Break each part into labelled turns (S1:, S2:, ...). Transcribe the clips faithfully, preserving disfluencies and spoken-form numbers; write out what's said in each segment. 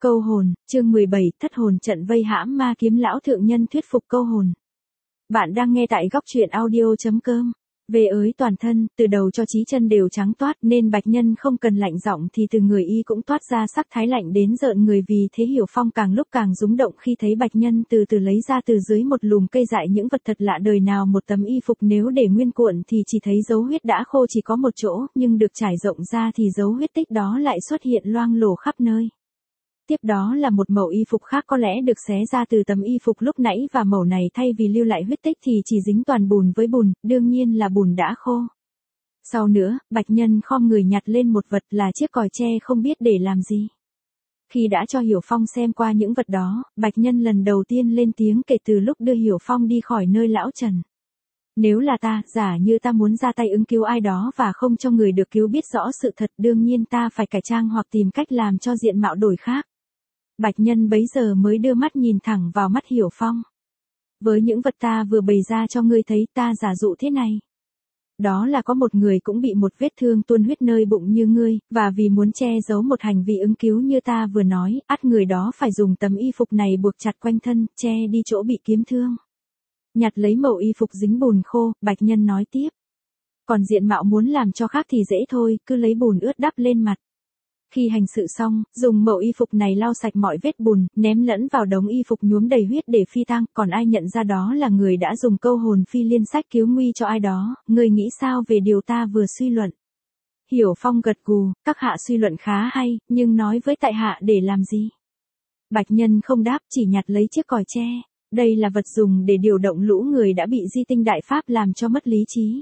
S1: Câu hồn, chương mười bảy, thất hồn trận vây hãm ma kiếm lão thượng nhân thuyết phục câu hồn. Bạn đang nghe tại góc truyện audio.com. Về ới toàn thân, từ đầu cho chí chân đều trắng toát nên Bạch Nhân không cần lạnh giọng thì từ người y cũng toát ra sắc thái lạnh đến rợn người, vì thế Hiểu Phong càng lúc càng rúng động khi thấy Bạch Nhân từ từ lấy ra từ dưới một lùm cây dại những vật thật lạ đời nào một tấm y phục, nếu để nguyên cuộn thì chỉ thấy dấu huyết đã khô chỉ có một chỗ, nhưng được trải rộng ra thì dấu huyết tích đó lại xuất hiện loang lổ khắp nơi. Tiếp đó là một mẩu y phục khác có lẽ được xé ra từ tấm y phục lúc nãy, và mẩu này thay vì lưu lại huyết tích thì chỉ dính toàn bùn với bùn, đương nhiên là bùn đã khô. Sau nữa, Bạch Nhân khom người nhặt lên một vật là chiếc còi tre không biết để làm gì. Khi đã cho Hiểu Phong xem qua những vật đó, Bạch Nhân lần đầu tiên lên tiếng kể từ lúc đưa Hiểu Phong đi khỏi nơi lão Trần. Nếu là ta, giả như ta muốn ra tay ứng cứu ai đó và không cho người được cứu biết rõ sự thật, đương nhiên ta phải cải trang hoặc tìm cách làm cho diện mạo đổi khác. Bạch Nhân bấy giờ mới đưa mắt nhìn thẳng vào mắt Hiểu Phong. Với những vật ta vừa bày ra cho ngươi thấy, ta giả dụ thế này. Đó là có một người cũng bị một vết thương tuôn huyết nơi bụng như ngươi, và vì muốn che giấu một hành vi ứng cứu như ta vừa nói, ắt người đó phải dùng tấm y phục này buộc chặt quanh thân, che đi chỗ bị kiếm thương. Nhặt lấy mẩu y phục dính bùn khô, Bạch Nhân nói tiếp. Còn diện mạo muốn làm cho khác thì dễ thôi, cứ lấy bùn ướt đắp lên mặt. Khi hành sự xong, dùng mẩu y phục này lau sạch mọi vết bùn, ném lẫn vào đống y phục nhuốm đầy huyết để phi tang, còn ai nhận ra đó là người đã dùng câu hồn phi liên sách cứu nguy cho ai đó, ngươi nghĩ sao về điều ta vừa suy luận? Hiểu Phong gật gù, các hạ suy luận khá hay, nhưng nói với tại hạ để làm gì? Bạch Nhân không đáp, chỉ nhặt lấy chiếc còi tre. Đây là vật dùng để điều động lũ người đã bị di tinh đại pháp làm cho mất lý trí.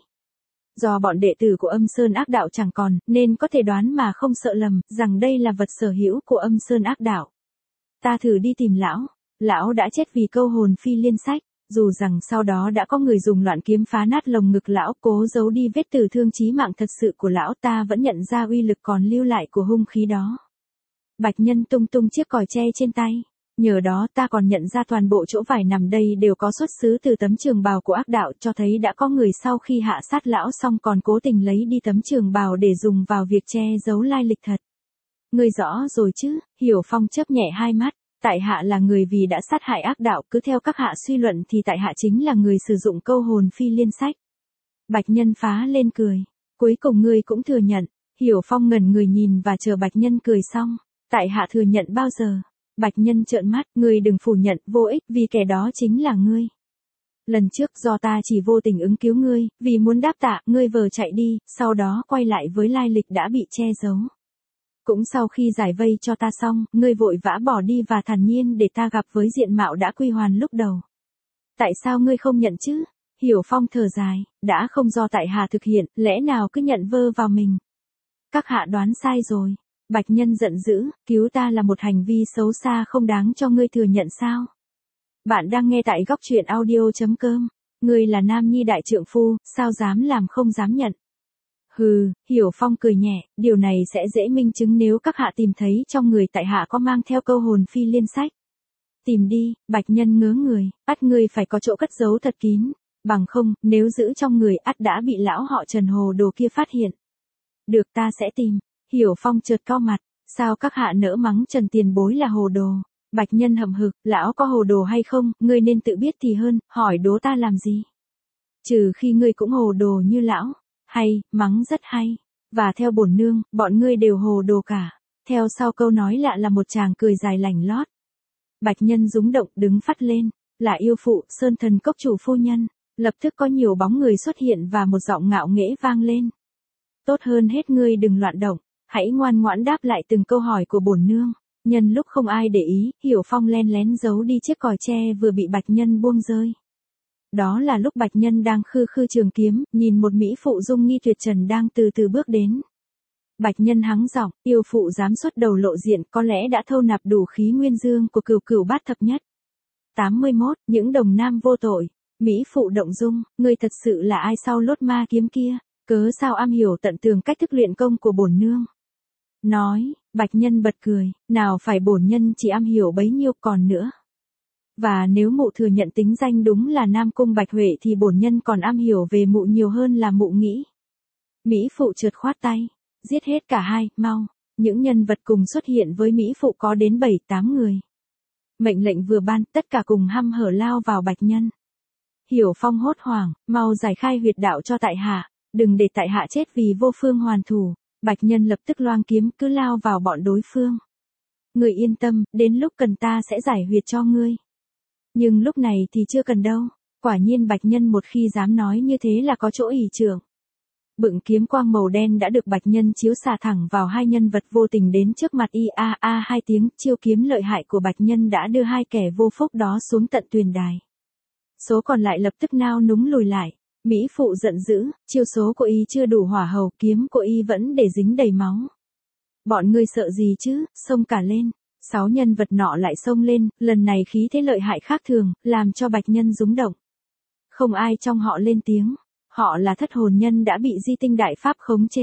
S1: Do bọn đệ tử của Âm Sơn Ác Đạo chẳng còn, nên có thể đoán mà không sợ lầm, rằng đây là vật sở hữu của Âm Sơn Ác Đạo. Ta thử đi tìm lão. Lão đã chết vì câu hồn phi liên sách. Dù rằng sau đó đã có người dùng loạn kiếm phá nát lồng ngực lão, cố giấu đi vết tử thương chí mạng thật sự của lão, ta vẫn nhận ra uy lực còn lưu lại của hung khí đó. Bạch Nhân tung tung chiếc còi tre trên tay. Nhờ đó ta còn nhận ra toàn bộ chỗ vải nằm đây đều có xuất xứ từ tấm trường bào của ác đạo, cho thấy đã có người sau khi hạ sát lão xong còn cố tình lấy đi tấm trường bào để dùng vào việc che giấu lai lịch thật. Ngươi rõ rồi chứ? Hiểu Phong chớp nhẹ hai mắt. Tại hạ là người vì đã sát hại ác đạo, cứ theo các hạ suy luận thì tại hạ chính là người sử dụng câu hồn phi liên sách. Bạch Nhân phá lên cười. Cuối cùng ngươi cũng thừa nhận. Hiểu Phong ngẩn người nhìn và chờ Bạch Nhân cười xong. Tại hạ thừa nhận bao giờ? Bạch Nhân trợn mắt, ngươi đừng phủ nhận, vô ích, vì kẻ đó chính là ngươi. Lần trước do ta chỉ vô tình ứng cứu ngươi, vì muốn đáp tạ, ngươi vờ chạy đi, sau đó quay lại với lai lịch đã bị che giấu. Cũng sau khi giải vây cho ta xong, ngươi vội vã bỏ đi và thản nhiên để ta gặp với diện mạo đã quy hoàn lúc đầu. Tại sao ngươi không nhận chứ? Hiểu Phong thở dài, đã không do tại hạ thực hiện, lẽ nào cứ nhận vơ vào mình? Các hạ đoán sai rồi. Bạch Nhân giận dữ, cứu ta là một hành vi xấu xa không đáng cho ngươi thừa nhận sao? Bạn đang nghe tại góc truyện audio.com. Ngươi là nam nhi đại trượng phu, sao dám làm không dám nhận? Hừ, Hiểu Phong cười nhẹ, điều này sẽ dễ minh chứng nếu các hạ tìm thấy trong người tại hạ có mang theo câu hồn phi liên sách. Tìm đi. Bạch Nhân ngớ người, ắt ngươi phải có chỗ cất giấu thật kín, bằng không, nếu giữ trong người ắt đã bị lão họ Trần hồ đồ kia phát hiện. Được, ta sẽ tìm. Hiểu Phong chợt cau mặt, sao các hạ nỡ mắng Trần tiền bối là hồ đồ? Bạch Nhân hậm hực, lão có hồ đồ hay không, ngươi nên tự biết thì hơn, hỏi đố ta làm gì? Trừ khi ngươi cũng hồ đồ như lão. Hay, mắng rất hay. Và theo bổn nương, bọn ngươi đều hồ đồ cả. Theo sau câu nói lạ là một tràng cười dài lành lót. Bạch Nhân rúng động đứng phắt lên, là yêu phụ, Sơn Thần Cốc chủ phu nhân. Lập tức có nhiều bóng người xuất hiện và một giọng ngạo nghễ vang lên. Tốt hơn hết ngươi đừng loạn động. Hãy ngoan ngoãn đáp lại từng câu hỏi của bổn nương. Nhân lúc không ai để ý, Hiểu Phong len lén giấu đi chiếc còi tre vừa bị Bạch Nhân buông rơi. Đó là lúc Bạch Nhân đang khư khư trường kiếm, nhìn một mỹ phụ dung nghi tuyệt trần đang từ từ bước đến. Bạch Nhân hắng giọng, yêu phụ dám xuất đầu lộ diện, có lẽ đã thâu nạp đủ khí nguyên dương của cửu cửu bát thập nhất. tám mươi mốt, những đồng nam vô tội. Mỹ phụ động dung, ngươi thật sự là ai sau lốt ma kiếm kia? Cớ sao am hiểu tận tường cách thức luyện công của bổn nương? Nói, Bạch Nhân bật cười, nào phải bổn nhân chỉ am hiểu bấy nhiêu còn nữa. Và nếu mụ thừa nhận tính danh đúng là Nam Cung Bạch Huệ thì bổn nhân còn am hiểu về mụ nhiều hơn là mụ nghĩ. Mỹ phụ trượt khoát tay, giết hết cả hai, mau. Những nhân vật cùng xuất hiện với Mỹ Phụ có đến bảy tám người. Mệnh lệnh vừa ban, tất cả cùng hăm hở lao vào Bạch Nhân. Hiểu Phong hốt hoảng, mau giải khai huyệt đạo cho tại hạ, đừng để tại hạ chết vì vô phương hoàn thủ. Bạch Nhân lập tức loang kiếm cứ lao vào bọn đối phương. Người yên tâm, đến lúc cần ta sẽ giải huyệt cho ngươi. Nhưng lúc này thì chưa cần đâu. Quả nhiên Bạch Nhân một khi dám nói như thế là có chỗ ỷ trưởng. Bựng kiếm quang màu đen đã được Bạch Nhân chiếu xạ thẳng vào hai nhân vật vô tình đến trước mặt y a a hai tiếng, chiêu kiếm lợi hại của Bạch Nhân đã đưa hai kẻ vô phúc đó xuống tận tuyền đài. Số còn lại lập tức nao núng lùi lại. Mỹ Phụ giận dữ, chiêu số của y chưa đủ hỏa hầu, kiếm của y vẫn để dính đầy máu. Bọn ngươi sợ gì chứ, xông cả lên. Sáu nhân vật nọ lại xông lên, lần này khí thế lợi hại khác thường, làm cho Bạch Nhân rúng động. Không ai trong họ lên tiếng. Họ là thất hồn nhân đã bị di tinh đại pháp khống chế.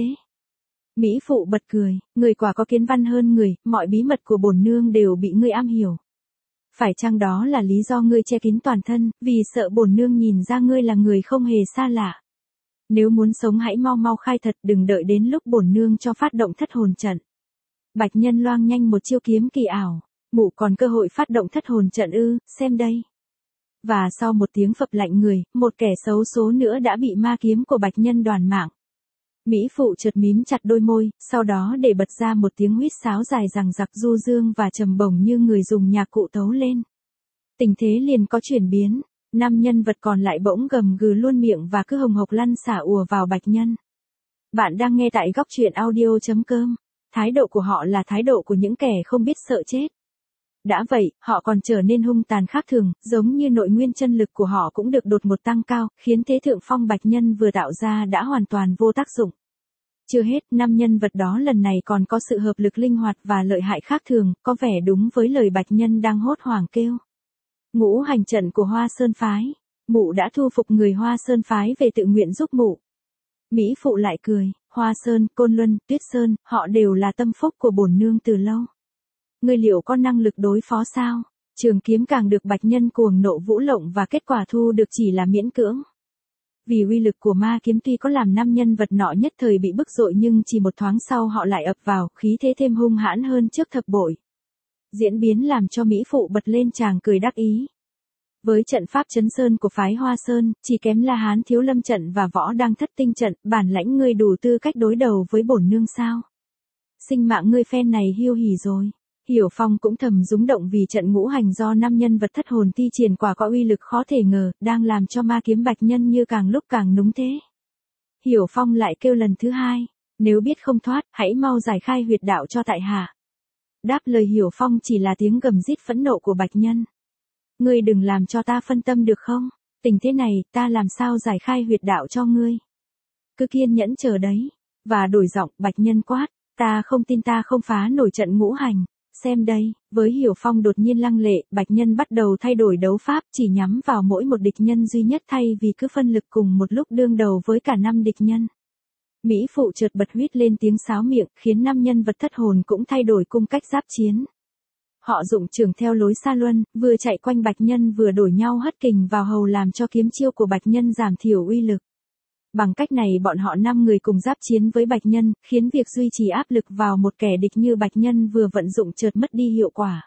S1: Mỹ Phụ bật cười, người quả có kiến văn hơn người, mọi bí mật của bổn nương đều bị ngươi am hiểu. Phải chăng đó là lý do ngươi che kín toàn thân, vì sợ bổn nương nhìn ra ngươi là người không hề xa lạ. Nếu muốn sống hãy mau mau khai thật, đừng đợi đến lúc bổn nương cho phát động thất hồn trận. Bạch Nhân loang nhanh một chiêu kiếm kỳ ảo, mụ còn cơ hội phát động thất hồn trận ư, xem đây. Và sau một tiếng phập lạnh người, một kẻ xấu số nữa đã bị ma kiếm của Bạch Nhân đoàn mạng. Mỹ Phụ chợt mím chặt đôi môi, sau đó để bật ra một tiếng huýt sáo dài dằng dặc du dương và trầm bổng như người dùng nhạc cụ tấu lên. Tình thế liền có chuyển biến, năm nhân vật còn lại bỗng gầm gừ luôn miệng và cứ hồng hộc lăn xả ùa vào Bạch Nhân. Bạn đang nghe tại góc truyện audio chấm com. Thái độ của họ là thái độ của những kẻ không biết sợ chết. Đã vậy, họ còn trở nên hung tàn khác thường, giống như nội nguyên chân lực của họ cũng được đột ngột tăng cao, khiến thế thượng phong Bạch Nhân vừa tạo ra đã hoàn toàn vô tác dụng. Chưa hết, năm nhân vật đó lần này còn có sự hợp lực linh hoạt và lợi hại khác thường, có vẻ đúng với lời Bạch Nhân đang hốt hoảng kêu. Ngũ hành trận của Hoa Sơn Phái. Mụ đã thu phục người Hoa Sơn Phái về tự nguyện giúp mụ. Mỹ Phụ lại cười, Hoa Sơn, Côn Luân, Tuyết Sơn, họ đều là tâm phúc của bổn nương từ lâu. Ngươi liệu có năng lực đối phó sao? Trường kiếm càng được Bạch Nhân cuồng nộ vũ lộng và kết quả thu được chỉ là miễn cưỡng. Vì uy lực của ma kiếm tuy có làm năm nhân vật nọ nhất thời bị bức dội nhưng chỉ một thoáng sau họ lại ập vào, khí thế thêm hung hãn hơn trước thập bội. Diễn biến làm cho Mỹ Phụ bật lên chàng cười đắc ý. Với trận pháp chấn sơn của phái Hoa Sơn, chỉ kém La Hán Thiếu Lâm trận và Võ Đăng Thất Tinh trận, bản lãnh ngươi đủ tư cách đối đầu với bổn nương sao? Sinh mạng ngươi phen này hiu hỉ rồi. Hiểu Phong cũng thầm rúng động vì trận ngũ hành do năm nhân vật thất hồn thi triển quả có uy lực khó thể ngờ, đang làm cho ma kiếm Bạch Nhân như càng lúc càng núng thế. Hiểu Phong lại kêu lần thứ hai, nếu biết không thoát, hãy mau giải khai huyệt đạo cho tại hạ. Đáp lời Hiểu Phong chỉ là tiếng gầm rít phẫn nộ của Bạch Nhân. Ngươi đừng làm cho ta phân tâm được không? Tình thế này, ta làm sao giải khai huyệt đạo cho ngươi? Cứ kiên nhẫn chờ đấy. Và đổi giọng, Bạch Nhân quát, ta không tin ta không phá nổi trận ngũ hành. Xem đây, với Hiểu Phong đột nhiên lăng lệ, Bạch Nhân bắt đầu thay đổi đấu pháp chỉ nhắm vào mỗi một địch nhân duy nhất thay vì cứ phân lực cùng một lúc đương đầu với cả năm địch nhân. Mỹ Phụ chợt bật huýt lên tiếng sáo miệng, khiến năm nhân vật thất hồn cũng thay đổi cung cách giáp chiến. Họ dụng trường theo lối xa luân, vừa chạy quanh Bạch Nhân vừa đổi nhau hất kình vào hầu làm cho kiếm chiêu của Bạch Nhân giảm thiểu uy lực. Bằng cách này bọn họ năm người cùng giáp chiến với Bạch Nhân, khiến việc duy trì áp lực vào một kẻ địch như Bạch Nhân vừa vận dụng chợt mất đi hiệu quả.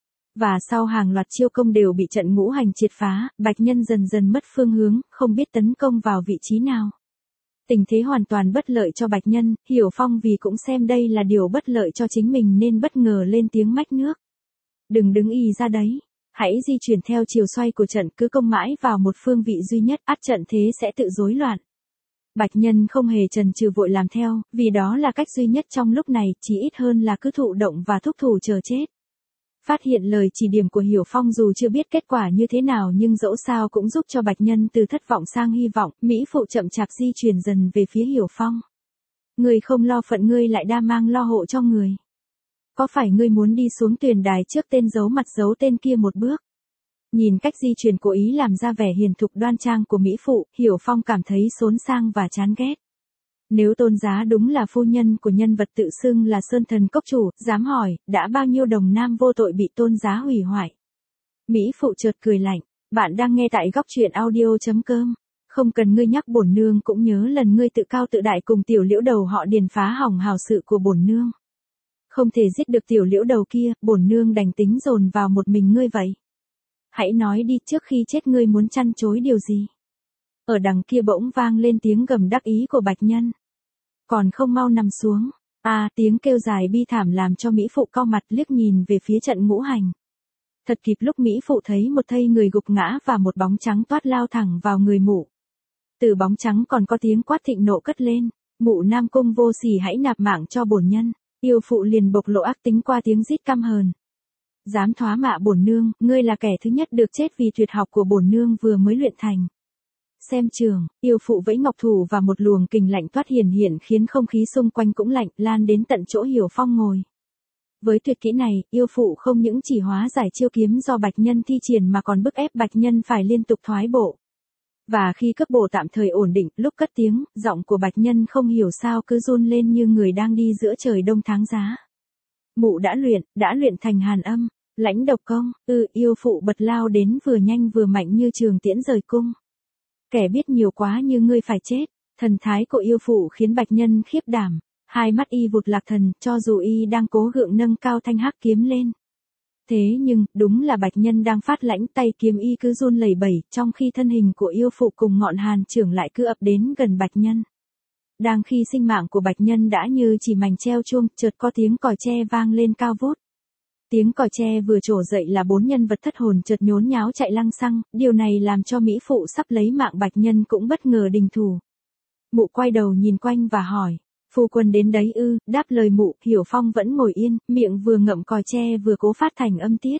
S1: Và sau hàng loạt chiêu công đều bị trận ngũ hành triệt phá, Bạch Nhân dần dần mất phương hướng, không biết tấn công vào vị trí nào. Tình thế hoàn toàn bất lợi cho Bạch Nhân, Hiểu Phong vì cũng xem đây là điều bất lợi cho chính mình nên bất ngờ lên tiếng mách nước. Đừng đứng ì ra đấy. Hãy di chuyển theo chiều xoay của trận, cứ công mãi vào một phương vị duy nhất, ắt trận thế sẽ tự rối loạn. Bạch Nhân không hề chần chừ vội làm theo, vì đó là cách duy nhất trong lúc này, chỉ ít hơn là cứ thụ động và thúc thủ chờ chết. Phát hiện lời chỉ điểm của Hiểu Phong dù chưa biết kết quả như thế nào nhưng dẫu sao cũng giúp cho Bạch Nhân từ thất vọng sang hy vọng, Mỹ Phụ chậm chạp di chuyển dần về phía Hiểu Phong. Ngươi không lo phận ngươi lại đa mang lo hộ cho người. Có phải ngươi muốn đi xuống tuyền đài trước tên giấu mặt giấu tên kia một bước? Nhìn cách di chuyển cố ý làm ra vẻ hiền thục đoan trang của Mỹ Phụ, Hiểu Phong cảm thấy xốn sang và chán ghét. Nếu Tôn Giá đúng là phu nhân của nhân vật tự xưng là Sơn Thần Cốc Chủ, dám hỏi, đã bao nhiêu đồng nam vô tội bị Tôn Giá hủy hoại? Mỹ Phụ chợt cười lạnh, bạn đang nghe tại góc truyện audio chấm com. Không cần ngươi nhắc bổn nương cũng nhớ lần ngươi tự cao tự đại cùng tiểu liễu đầu họ Điền phá hỏng hào sự của bổn nương. Không thể giết được tiểu liễu đầu kia, bổn nương đành tính dồn vào một mình ngươi vậy. Hãy nói đi, trước khi chết ngươi muốn chăn chối điều gì? Ở đằng kia bỗng vang lên tiếng gầm đắc ý của Bạch Nhân. Còn không mau nằm xuống. À, tiếng kêu dài bi thảm làm cho Mỹ Phụ cau mặt liếc nhìn về phía trận ngũ hành. Thật kịp lúc Mỹ Phụ thấy một thây người gục ngã và một bóng trắng toát lao thẳng vào người mụ. Từ bóng trắng còn có tiếng quát thịnh nộ cất lên. Mụ Nam Cung vô sỉ, hãy nạp mạng cho bổn nhân. Yêu Phụ liền bộc lộ ác tính qua tiếng rít căm hờn. Dám thoá mạ bổn nương, ngươi là kẻ thứ nhất được chết vì tuyệt học của bổn nương vừa mới luyện thành. Xem trường, Yêu Phụ vẫy ngọc thủ và một luồng kình lạnh toát hiển hiện khiến không khí xung quanh cũng lạnh, lan đến tận chỗ Hiểu Phong ngồi. Với tuyệt kỹ này, Yêu Phụ không những chỉ hóa giải chiêu kiếm do Bạch Nhân thi triển mà còn bức ép Bạch Nhân phải liên tục thoái bộ. Và khi cước bộ tạm thời ổn định, lúc cất tiếng, giọng của Bạch Nhân không hiểu sao cứ run lên như người đang đi giữa trời đông tháng giá. Mụ đã luyện, đã luyện thành hàn âm, lãnh độc công, ư, Yêu Phụ bật lao đến vừa nhanh vừa mạnh như trường tiễn rời cung. Kẻ biết nhiều quá như ngươi phải chết. Thần thái của Yêu Phụ khiến Bạch Nhân khiếp đảm, hai mắt y vụt lạc thần, cho dù y đang cố gượng nâng cao thanh hắc kiếm lên. Thế nhưng, đúng là Bạch Nhân đang phát lãnh, tay kiếm y cứ run lẩy bẩy, trong khi thân hình của Yêu Phụ cùng ngọn hàn chưởng lại cứ ập đến gần Bạch Nhân. Đang khi sinh mạng của Bạch Nhân đã như chỉ mảnh treo chuông, chợt có tiếng còi tre vang lên cao vút. Tiếng còi tre vừa trổ dậy là bốn nhân vật thất hồn chợt nhốn nháo chạy lăng xăng, điều này làm cho Mỹ Phụ sắp lấy mạng Bạch Nhân cũng bất ngờ đình thủ. Mụ quay đầu nhìn quanh và hỏi, phu quân đến đấy ư? Đáp lời mụ, Hiểu Phong vẫn ngồi yên, miệng vừa ngậm còi tre vừa cố phát thành âm tiết.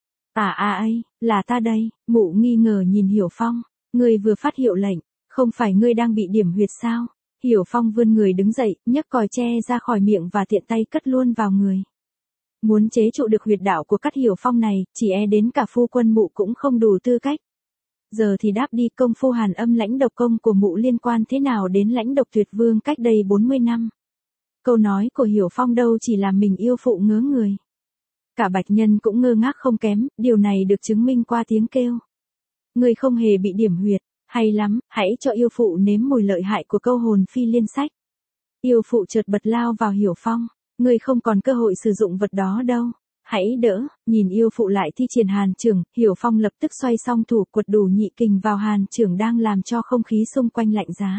S1: À à ấy, là ta đây. Mụ nghi ngờ nhìn Hiểu Phong, ngươi vừa phát hiệu lệnh, không phải ngươi đang bị điểm huyệt sao? Hiểu Phong vươn người đứng dậy, nhấc còi tre ra khỏi miệng và tiện tay cất luôn vào người. Muốn chế trụ được huyệt đạo của Cát Hiểu Phong này, chỉ e đến cả phu quân mụ cũng không đủ tư cách. Giờ thì đáp đi, công phu hàn âm lãnh độc công của mụ liên quan thế nào đến lãnh độc tuyệt vương cách đây bốn mươi năm? Câu nói của Hiểu Phong đâu chỉ làm mình Yêu Phụ ngớ người. Cả Bạch Nhân cũng ngơ ngác không kém, điều này được chứng minh qua tiếng kêu. Người không hề bị điểm huyệt, hay lắm, hãy cho Yêu Phụ nếm mùi lợi hại của câu hồn phi liên sách. Yêu Phụ chợt bật lao vào Hiểu Phong. Ngươi không còn cơ hội sử dụng vật đó đâu. Hãy đỡ. Nhìn Yêu Phụ lại thi triển hàn chưởng, Hiểu Phong lập tức xoay song thủ quật đủ nhị kình vào hàn chưởng đang làm cho không khí xung quanh lạnh giá.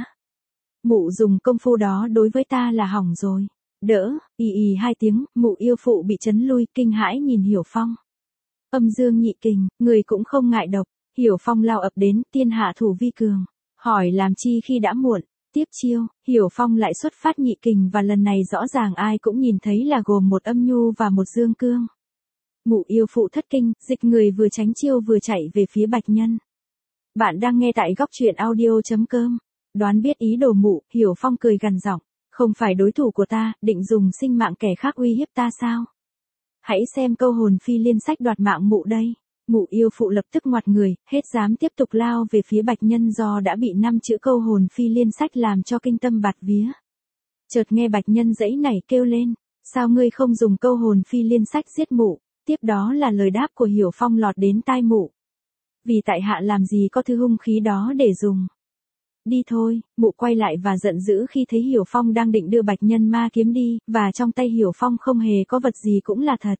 S1: Mụ dùng công phu đó đối với ta là hỏng rồi. Đỡ. Ì ì hai tiếng, mụ Yêu Phụ bị chấn lui, kinh hãi nhìn Hiểu Phong. Âm dương nhị kình, người cũng không ngại độc. Hiểu Phong lao ập đến, tiên hạ thủ vi cường. Hỏi làm chi khi đã muộn. Tiếp chiêu, Hiểu Phong lại xuất phát nhị kình và lần này rõ ràng ai cũng nhìn thấy là gồm một âm nhu và một dương cương. Mụ Yêu Phụ thất kinh, dịch người vừa tránh chiêu vừa chạy về phía Bạch Nhân. Bạn đang nghe tại góc truyện audio chấm com. Đoán biết ý đồ mụ, Hiểu Phong cười gằn giọng, không phải đối thủ của ta, định dùng sinh mạng kẻ khác uy hiếp ta sao? Hãy xem câu hồn phi liên sách đoạt mạng mụ đây. Mụ Yêu Phụ lập tức ngoặt người, hết dám tiếp tục lao về phía Bạch Nhân do đã bị năm chữ câu hồn phi liên sách làm cho kinh tâm bạt vía. Chợt nghe Bạch Nhân giãy nảy kêu lên, sao ngươi không dùng câu hồn phi liên sách giết mụ? Tiếp đó là lời đáp của Hiểu Phong lọt đến tai mụ. Vì tại hạ làm gì có thứ hung khí đó để dùng. Đi thôi, mụ quay lại và giận dữ khi thấy Hiểu Phong đang định đưa Bạch Nhân ma kiếm đi, và trong tay Hiểu Phong không hề có vật gì cũng là thật.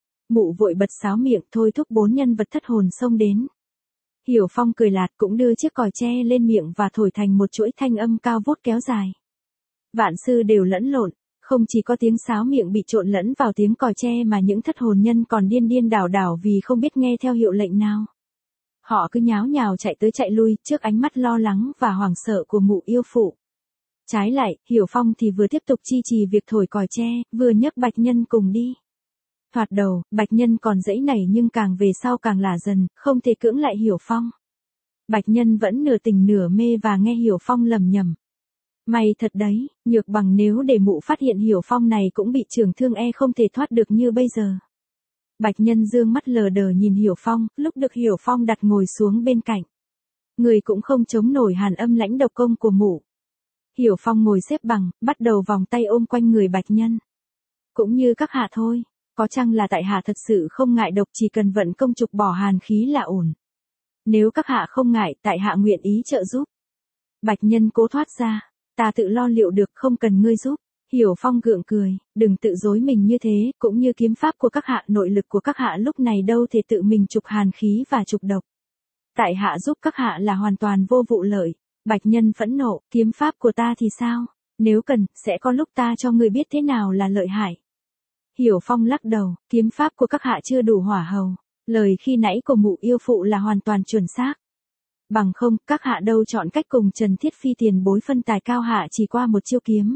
S1: Mụ vội bật sáo miệng thôi thúc bốn nhân vật thất hồn xông đến. Hiểu Phong cười lạt cũng đưa chiếc còi tre lên miệng và thổi thành một chuỗi thanh âm cao vút kéo dài. Vạn sư đều lẫn lộn, không chỉ có tiếng sáo miệng bị trộn lẫn vào tiếng còi tre mà những thất hồn nhân còn điên điên đảo đảo vì không biết nghe theo hiệu lệnh nào. Họ cứ nháo nhào chạy tới chạy lui trước ánh mắt lo lắng và hoảng sợ của mụ Yêu Phụ. Trái lại, Hiểu Phong thì vừa tiếp tục chi trì việc thổi còi tre, vừa nhấc Bạch Nhân cùng đi. Thoạt đầu, Bạch Nhân còn giãy nảy nhưng càng về sau càng lả dần, không thể cưỡng lại Hiểu Phong. Bạch Nhân vẫn nửa tỉnh nửa mê và nghe Hiểu Phong lầm nhầm. May thật đấy, nhược bằng nếu để mụ phát hiện Hiểu Phong này cũng bị trưởng thương e không thể thoát được như bây giờ. Bạch Nhân dương mắt lờ đờ nhìn Hiểu Phong, lúc được Hiểu Phong đặt ngồi xuống bên cạnh. Người cũng không chống nổi hàn âm lãnh độc công của mụ. Hiểu Phong ngồi xếp bằng, bắt đầu vòng tay ôm quanh người Bạch Nhân. Cũng như các hạ thôi. Có chăng là tại hạ thật sự không ngại độc, chỉ cần vận công trục bỏ hàn khí là ổn. Nếu các hạ không ngại, tại hạ nguyện ý trợ giúp. Bạch Nhân cố thoát ra. Ta tự lo liệu được, không cần ngươi giúp. Hiểu Phong gượng cười, đừng tự dối mình như thế, cũng như kiếm pháp của các hạ, nội lực của các hạ lúc này đâu thể tự mình trục hàn khí và trục độc. Tại hạ giúp các hạ là hoàn toàn vô vụ lợi. Bạch Nhân phẫn nộ, kiếm pháp của ta thì sao? Nếu cần, sẽ có lúc ta cho người biết thế nào là lợi hại. Hiểu Phong lắc đầu, kiếm pháp của các hạ chưa đủ hỏa hầu. Lời khi nãy của mụ yêu phụ là hoàn toàn chuẩn xác. Bằng không, các hạ đâu chọn cách cùng Trần Thiết Phi tiền bối phân tài cao hạ chỉ qua một chiêu kiếm.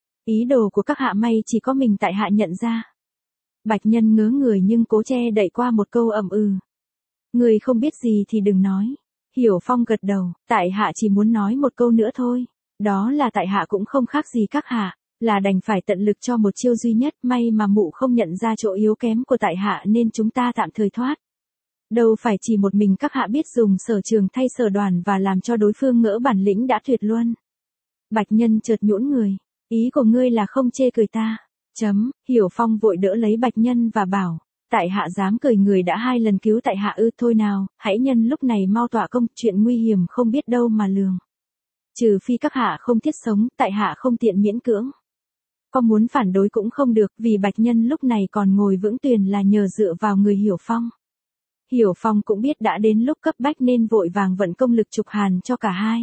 S1: Ý đồ của các hạ may chỉ có mình tại hạ nhận ra. Bạch Nhân ngớ người nhưng cố che đậy qua một câu ậm ừ. Người không biết gì thì đừng nói. Hiểu Phong gật đầu, tại hạ chỉ muốn nói một câu nữa thôi. Đó là tại hạ cũng không khác gì các hạ, là đành phải tận lực cho một chiêu duy nhất, may mà mụ không nhận ra chỗ yếu kém của tại hạ nên chúng ta tạm thời thoát. Đâu phải chỉ một mình các hạ biết dùng sở trường thay sở đoàn và làm cho đối phương ngỡ bản lĩnh đã tuyệt luân. Bạch Nhân chợt nhũn người, ý của ngươi là không chê cười ta. Chấm, Hiểu Phong vội đỡ lấy Bạch Nhân và bảo, tại hạ dám cười người đã hai lần cứu tại hạ ư, thôi nào, hãy nhân lúc này mau tọa công, chuyện nguy hiểm không biết đâu mà lường. Trừ phi các hạ không thiết sống, tại hạ không tiện miễn cưỡng. Có muốn phản đối cũng không được, vì Bạch Nhân lúc này còn ngồi vững tuyền là nhờ dựa vào người Hiểu Phong. Hiểu Phong cũng biết đã đến lúc cấp bách nên vội vàng vận công lực trục hàn cho cả hai.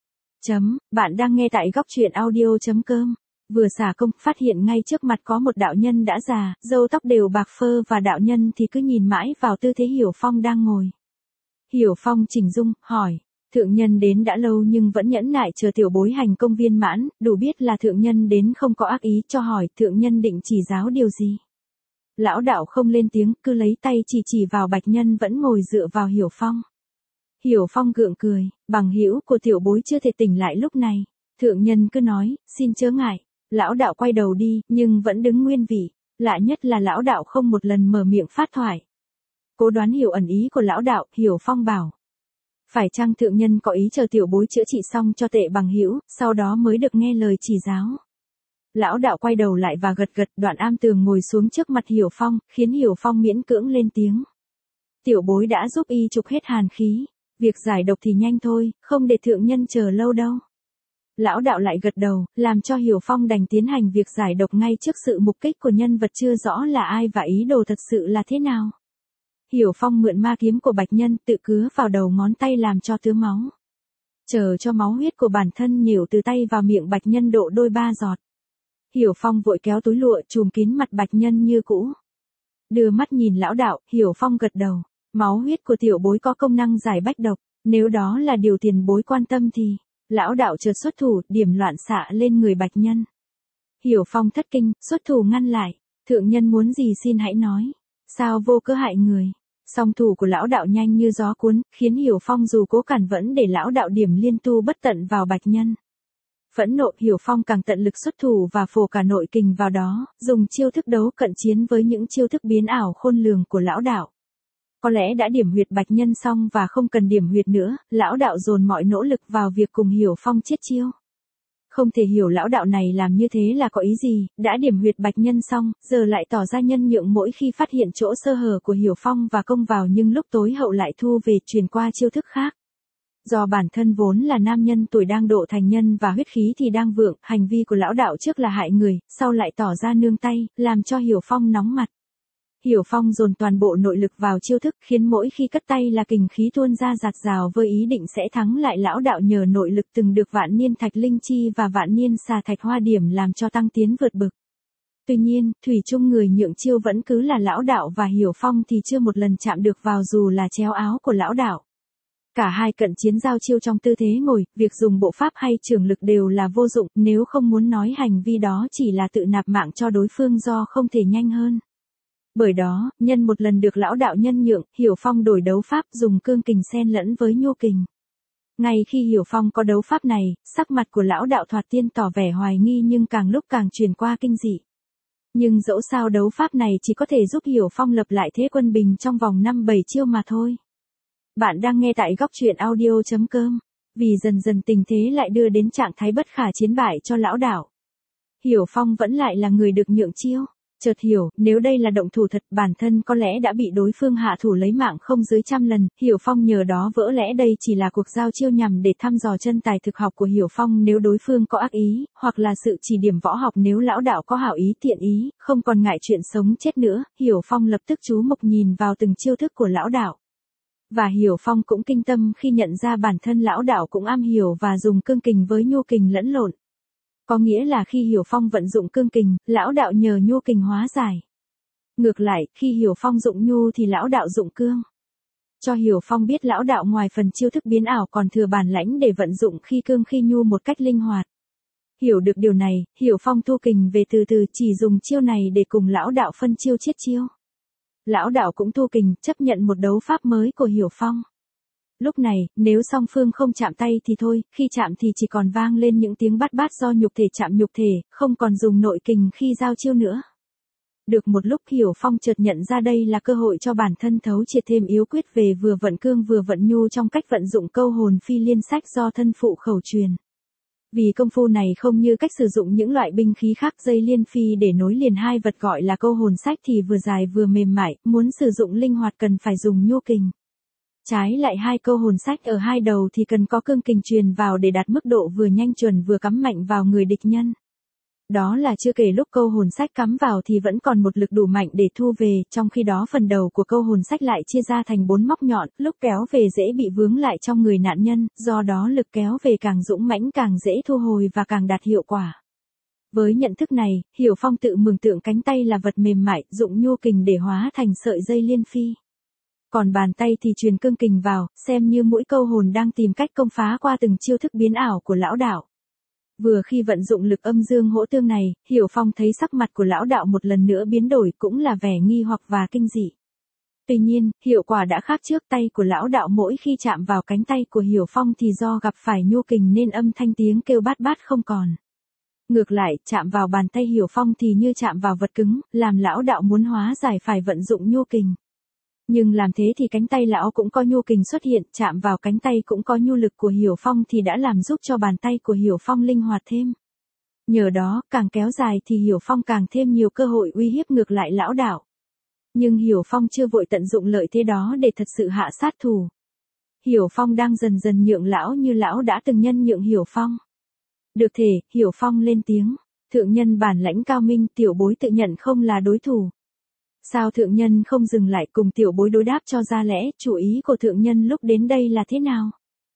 S1: Chấm, bạn đang nghe tại góc truyện audio.com. Vừa xả công, phát hiện ngay trước mặt có một đạo nhân đã già, râu tóc đều bạc phơ và đạo nhân thì cứ nhìn mãi vào tư thế Hiểu Phong đang ngồi. Hiểu Phong chỉnh dung, hỏi, thượng nhân đến đã lâu nhưng vẫn nhẫn nại chờ tiểu bối hành công viên mãn, đủ biết là thượng nhân đến không có ác ý, cho hỏi thượng nhân định chỉ giáo điều gì. Lão đạo không lên tiếng, cứ lấy tay chỉ chỉ vào Bạch Nhân vẫn ngồi dựa vào Hiểu Phong. Hiểu Phong gượng cười, bằng hữu của tiểu bối chưa thể tỉnh lại lúc này. Thượng nhân cứ nói, xin chớ ngại. Lão đạo quay đầu đi, nhưng vẫn đứng nguyên vị. Lạ nhất là lão đạo không một lần mở miệng phát thoại. Cố đoán hiểu ẩn ý của lão đạo, Hiểu Phong bảo. Phải chăng thượng nhân có ý chờ tiểu bối chữa trị xong cho tệ bằng hữu, sau đó mới được nghe lời chỉ giáo. Lão đạo quay đầu lại và gật gật, Đoạn Am Tường ngồi xuống trước mặt Hiểu Phong, khiến Hiểu Phong miễn cưỡng lên tiếng. Tiểu bối đã giúp y trục hết hàn khí, việc giải độc thì nhanh thôi, không để thượng nhân chờ lâu đâu. Lão đạo lại gật đầu, làm cho Hiểu Phong đành tiến hành việc giải độc ngay trước sự mục kích của nhân vật chưa rõ là ai và ý đồ thật sự là thế nào. Hiểu Phong mượn ma kiếm của Bạch Nhân tự cứa vào đầu ngón tay làm cho tứa máu. Chờ cho máu huyết của bản thân nhểu từ tay vào miệng Bạch Nhân độ đôi ba giọt. Hiểu Phong vội kéo túi lụa trùm kín mặt Bạch Nhân như cũ. Đưa mắt nhìn lão đạo, Hiểu Phong gật đầu. Máu huyết của tiểu bối có công năng giải bách độc, nếu đó là điều tiền bối quan tâm thì... Lão đạo chợt xuất thủ, điểm loạn xạ lên người Bạch Nhân. Hiểu Phong thất kinh, xuất thủ ngăn lại. Thượng nhân muốn gì xin hãy nói. Sao vô cớ hại người. Song thủ của lão đạo nhanh như gió cuốn, khiến Hiểu Phong dù cố cản vẫn để lão đạo điểm liên tu bất tận vào Bạch Nhân. Phẫn nộ, Hiểu Phong càng tận lực xuất thủ và phổ cả nội kình vào đó, dùng chiêu thức đấu cận chiến với những chiêu thức biến ảo khôn lường của lão đạo. Có lẽ đã điểm huyệt Bạch Nhân xong và không cần điểm huyệt nữa, lão đạo dồn mọi nỗ lực vào việc cùng Hiểu Phong chiết chiêu. Không thể hiểu lão đạo này làm như thế là có ý gì, đã điểm huyệt Bạch Nhân xong, giờ lại tỏ ra nhân nhượng mỗi khi phát hiện chỗ sơ hở của Hiểu Phong và công vào nhưng lúc tối hậu lại thu về truyền qua chiêu thức khác. Do bản thân vốn là nam nhân tuổi đang độ thành nhân và huyết khí thì đang vượng, hành vi của lão đạo trước là hại người, sau lại tỏ ra nương tay, làm cho Hiểu Phong nóng mặt. Hiểu Phong dồn toàn bộ nội lực vào chiêu thức khiến mỗi khi cất tay là kình khí tuôn ra dạt dào với ý định sẽ thắng lại lão đạo nhờ nội lực từng được vạn niên thạch linh chi và vạn niên xà thạch hoa điểm làm cho tăng tiến vượt bực. Tuy nhiên, thủy chung người nhượng chiêu vẫn cứ là lão đạo và Hiểu Phong thì chưa một lần chạm được vào dù là chéo áo của lão đạo. Cả hai cận chiến giao chiêu trong tư thế ngồi, việc dùng bộ pháp hay trường lực đều là vô dụng, nếu không muốn nói hành vi đó chỉ là tự nạp mạng cho đối phương do không thể nhanh hơn. Bởi đó, nhân một lần được lão đạo nhân nhượng, Hiểu Phong đổi đấu pháp dùng cương kình xen lẫn với nhu kình. Ngay khi Hiểu Phong có đấu pháp này, sắc mặt của lão đạo thoạt tiên tỏ vẻ hoài nghi nhưng càng lúc càng chuyển qua kinh dị. Nhưng dẫu sao đấu pháp này chỉ có thể giúp Hiểu Phong lập lại thế quân bình trong vòng năm bảy chiêu mà thôi. Bạn đang nghe tại góc truyện audio.com. Vì dần dần tình thế lại đưa đến trạng thái bất khả chiến bại cho lão đạo. Hiểu Phong vẫn lại là người được nhượng chiêu. Chợt hiểu, nếu đây là động thủ thật, bản thân có lẽ đã bị đối phương hạ thủ lấy mạng không dưới trăm lần, Hiểu Phong nhờ đó vỡ lẽ đây chỉ là cuộc giao chiêu nhằm để thăm dò chân tài thực học của Hiểu Phong nếu đối phương có ác ý, hoặc là sự chỉ điểm võ học nếu lão đạo có hảo ý tiện ý, không còn ngại chuyện sống chết nữa, Hiểu Phong lập tức chú mục nhìn vào từng chiêu thức của lão đạo. Và Hiểu Phong cũng kinh tâm khi nhận ra bản thân lão đạo cũng am hiểu và dùng cương kình với nhu kình lẫn lộn. Có nghĩa là khi Hiểu Phong vận dụng cương kình, lão đạo nhờ nhu kình hóa giải. Ngược lại, khi Hiểu Phong dụng nhu thì lão đạo dụng cương. Cho Hiểu Phong biết lão đạo ngoài phần chiêu thức biến ảo còn thừa bản lãnh để vận dụng khi cương khi nhu một cách linh hoạt. Hiểu được điều này, Hiểu Phong thu kình về từ từ chỉ dùng chiêu này để cùng lão đạo phân chiêu chiết chiêu. Lão đạo cũng thu kình, chấp nhận một đấu pháp mới của Hiểu Phong. Lúc này, nếu song phương không chạm tay thì thôi, khi chạm thì chỉ còn vang lên những tiếng bát bát do nhục thể chạm nhục thể, không còn dùng nội kình khi giao chiêu nữa. Được một lúc Hiểu Phong chợt nhận ra đây là cơ hội cho bản thân thấu triệt thêm yếu quyết về vừa vận cương vừa vận nhu trong cách vận dụng câu hồn phi liên sách do thân phụ khẩu truyền. Vì công phu này không như cách sử dụng những loại binh khí khác dây liên phi để nối liền hai vật gọi là câu hồn sách thì vừa dài vừa mềm mại, muốn sử dụng linh hoạt cần phải dùng nhu kình. Trái lại hai câu hồn sách ở hai đầu thì cần có cương kình truyền vào để đạt mức độ vừa nhanh chuẩn vừa cắm mạnh vào người địch nhân. Đó là chưa kể lúc câu hồn sách cắm vào thì vẫn còn một lực đủ mạnh để thu về, trong khi đó phần đầu của câu hồn sách lại chia ra thành bốn móc nhọn, lúc kéo về dễ bị vướng lại trong người nạn nhân, do đó lực kéo về càng dũng mãnh càng dễ thu hồi và càng đạt hiệu quả. Với nhận thức này, Hiểu Phong tự mường tượng cánh tay là vật mềm mại, dụng nhu kình để hóa thành sợi dây liên phi. Còn bàn tay thì truyền cương kình vào, xem như mũi câu hồn đang tìm cách công phá qua từng chiêu thức biến ảo của lão đạo. Vừa khi vận dụng lực âm dương hỗ tương này, Hiểu Phong thấy sắc mặt của lão đạo một lần nữa biến đổi cũng là vẻ nghi hoặc và kinh dị. Tuy nhiên, hiệu quả đã khác trước, tay của lão đạo mỗi khi chạm vào cánh tay của Hiểu Phong thì do gặp phải nhu kình nên âm thanh tiếng kêu bát bát không còn. Ngược lại, chạm vào bàn tay Hiểu Phong thì như chạm vào vật cứng, làm lão đạo muốn hóa giải phải vận dụng nhu kình. Nhưng làm thế thì cánh tay lão cũng có nhu kình xuất hiện, chạm vào cánh tay cũng có nhu lực của Hiểu Phong thì đã làm giúp cho bàn tay của Hiểu Phong linh hoạt thêm. Nhờ đó, càng kéo dài thì Hiểu Phong càng thêm nhiều cơ hội uy hiếp ngược lại lão đạo. Nhưng Hiểu Phong chưa vội tận dụng lợi thế đó để thật sự hạ sát thủ. Hiểu Phong đang dần dần nhượng lão như lão đã từng nhân nhượng Hiểu Phong. Được thể, Hiểu Phong lên tiếng. Thượng nhân bản lãnh cao minh, tiểu bối tự nhận không là đối thủ. Sao thượng nhân không dừng lại cùng tiểu bối đối đáp cho ra lẽ, chủ ý của thượng nhân lúc đến đây là thế nào?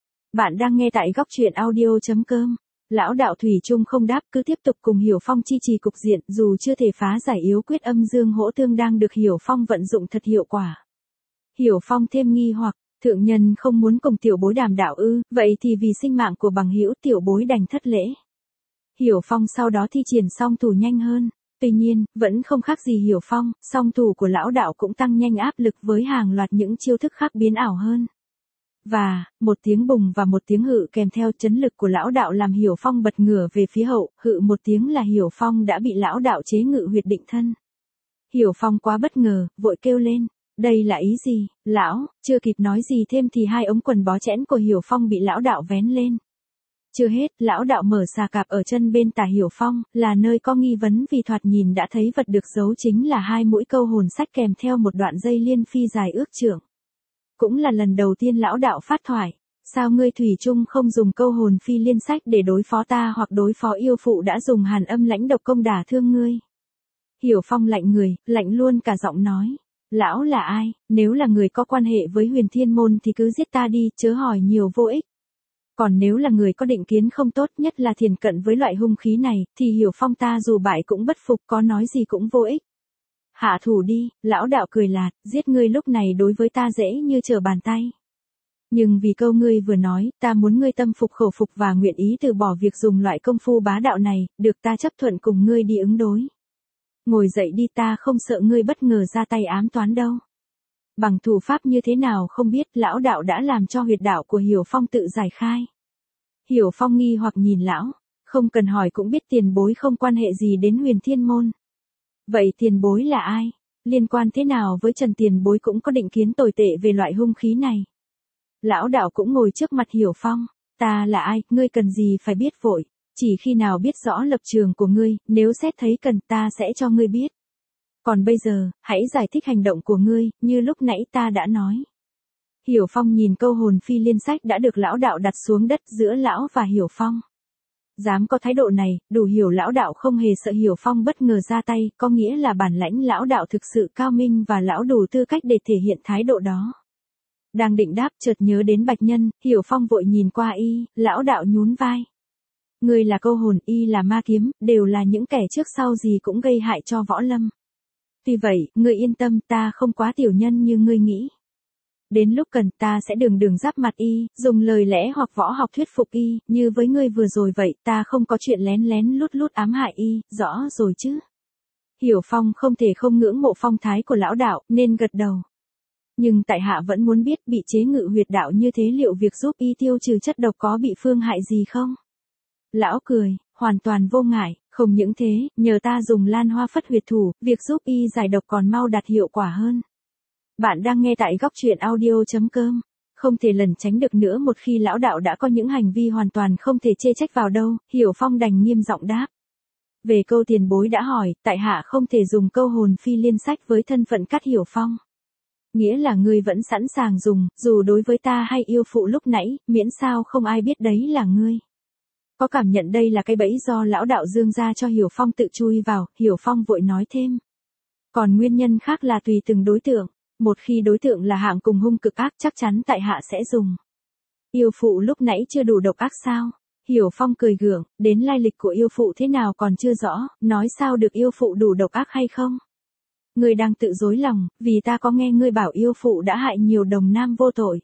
S1: Bạn đang nghe tại góc truyện audio chấm com. Lão đạo thủy chung không đáp, cứ tiếp tục cùng Hiểu Phong chi trì cục diện, dù chưa thể phá giải yếu quyết âm dương hỗ tương đang được Hiểu Phong vận dụng thật hiệu quả. Hiểu Phong thêm nghi hoặc, thượng nhân không muốn cùng tiểu bối đàm đạo ư, vậy thì vì sinh mạng của bằng hữu tiểu bối đành thất lễ. Hiểu Phong sau đó thi triển song thủ nhanh hơn. Tuy nhiên, vẫn không khác gì Hiểu Phong, song thủ của lão đạo cũng tăng nhanh áp lực với hàng loạt những chiêu thức khác biến ảo hơn. Và, một tiếng bùng và một tiếng hự kèm theo chấn lực của lão đạo làm Hiểu Phong bật ngửa về phía hậu, hự một tiếng là Hiểu Phong đã bị lão đạo chế ngự huyệt định thân. Hiểu Phong quá bất ngờ, vội kêu lên, đây là ý gì, lão, chưa kịp nói gì thêm thì hai ống quần bó chẽn của Hiểu Phong bị lão đạo vén lên. Chưa hết, lão đạo mở xà cạp ở chân bên tả Hiểu Phong, là nơi có nghi vấn vì thoạt nhìn đã thấy vật được giấu chính là hai mũi câu hồn sách kèm theo một đoạn dây liên phi dài ước trượng. Cũng là lần đầu tiên lão đạo phát thoại, sao ngươi thủy chung không dùng câu hồn phi liên sách để đối phó ta hoặc đối phó yêu phụ đã dùng hàn âm lãnh độc công đả thương ngươi. Hiểu Phong lạnh người, lạnh luôn cả giọng nói, lão là ai, nếu là người có quan hệ với Huyền Thiên Môn thì cứ giết ta đi, chớ hỏi nhiều vô ích. Còn nếu là người có định kiến không tốt nhất là thiền cận với loại hung khí này, thì Hiểu Phong ta dù bại cũng bất phục, có nói gì cũng vô ích. Hạ thủ đi, lão đạo cười lạt, giết ngươi lúc này đối với ta dễ như trở bàn tay. Nhưng vì câu ngươi vừa nói, ta muốn ngươi tâm phục khẩu phục và nguyện ý từ bỏ việc dùng loại công phu bá đạo này, được ta chấp thuận cùng ngươi đi ứng đối. Ngồi dậy đi, ta không sợ ngươi bất ngờ ra tay ám toán đâu. Bằng thủ pháp như thế nào không biết, lão đạo đã làm cho huyệt đạo của Hiểu Phong tự giải khai. Hiểu Phong nghi hoặc nhìn lão, không cần hỏi cũng biết tiền bối không quan hệ gì đến Huyền Thiên Môn. Vậy tiền bối là ai? Liên quan thế nào với Trần tiền bối cũng có định kiến tồi tệ về loại hung khí này? Lão đạo cũng ngồi trước mặt Hiểu Phong, ta là ai, ngươi cần gì phải biết vội, chỉ khi nào biết rõ lập trường của ngươi, nếu xét thấy cần ta sẽ cho ngươi biết. Còn bây giờ, hãy giải thích hành động của ngươi, như lúc nãy ta đã nói. Hiểu Phong nhìn câu hồn phi liên sách đã được lão đạo đặt xuống đất giữa lão và Hiểu Phong. Dám có thái độ này, đủ hiểu lão đạo không hề sợ Hiểu Phong bất ngờ ra tay, có nghĩa là bản lãnh lão đạo thực sự cao minh và lão đủ tư cách để thể hiện thái độ đó. Đang định đáp chợt nhớ đến Bạch Nhân, Hiểu Phong vội nhìn qua y, lão đạo nhún vai. Ngươi là câu hồn, y là ma kiếm, đều là những kẻ trước sau gì cũng gây hại cho võ lâm. Tuy vậy, ngươi yên tâm, ta không quá tiểu nhân như ngươi nghĩ. Đến lúc cần ta sẽ đường đường giáp mặt y, dùng lời lẽ hoặc võ học thuyết phục y, như với ngươi vừa rồi vậy, ta không có chuyện lén lén lút lút ám hại y, rõ rồi chứ. Hiểu Phong không thể không ngưỡng mộ phong thái của lão đạo, nên gật đầu. Nhưng tại hạ vẫn muốn biết bị chế ngự huyệt đạo như thế liệu việc giúp y tiêu trừ chất độc có bị phương hại gì không? Lão cười, hoàn toàn vô ngại, không những thế, nhờ ta dùng lan hoa phất huyệt thủ, việc giúp y giải độc còn mau đạt hiệu quả hơn. Bạn đang nghe tại góc truyện audio chấm com. Không thể lẩn tránh được nữa một khi lão đạo đã có những hành vi hoàn toàn không thể chê trách vào đâu, Hiểu Phong đành nghiêm giọng đáp. Về câu tiền bối đã hỏi, tại hạ không thể dùng câu hồn phi liên sách với thân phận Cát Hiểu Phong. Nghĩa là ngươi vẫn sẵn sàng dùng, dù đối với ta hay yêu phụ lúc nãy, miễn sao không ai biết đấy là ngươi. Có cảm nhận đây là cái bẫy do lão đạo dương ra cho Hiểu Phong tự chui vào, Hiểu Phong vội nói thêm. Còn nguyên nhân khác là tùy từng đối tượng. Một khi đối tượng là hạng cùng hung cực ác chắc chắn tại hạ sẽ dùng. Yêu phụ lúc nãy chưa đủ độc ác sao? Hiểu Phong cười gượng, đến lai lịch của yêu phụ thế nào còn chưa rõ, nói sao được yêu phụ đủ độc ác hay không? Ngươi đang tự dối lòng, vì ta có nghe ngươi bảo yêu phụ đã hại nhiều đồng nam vô tội.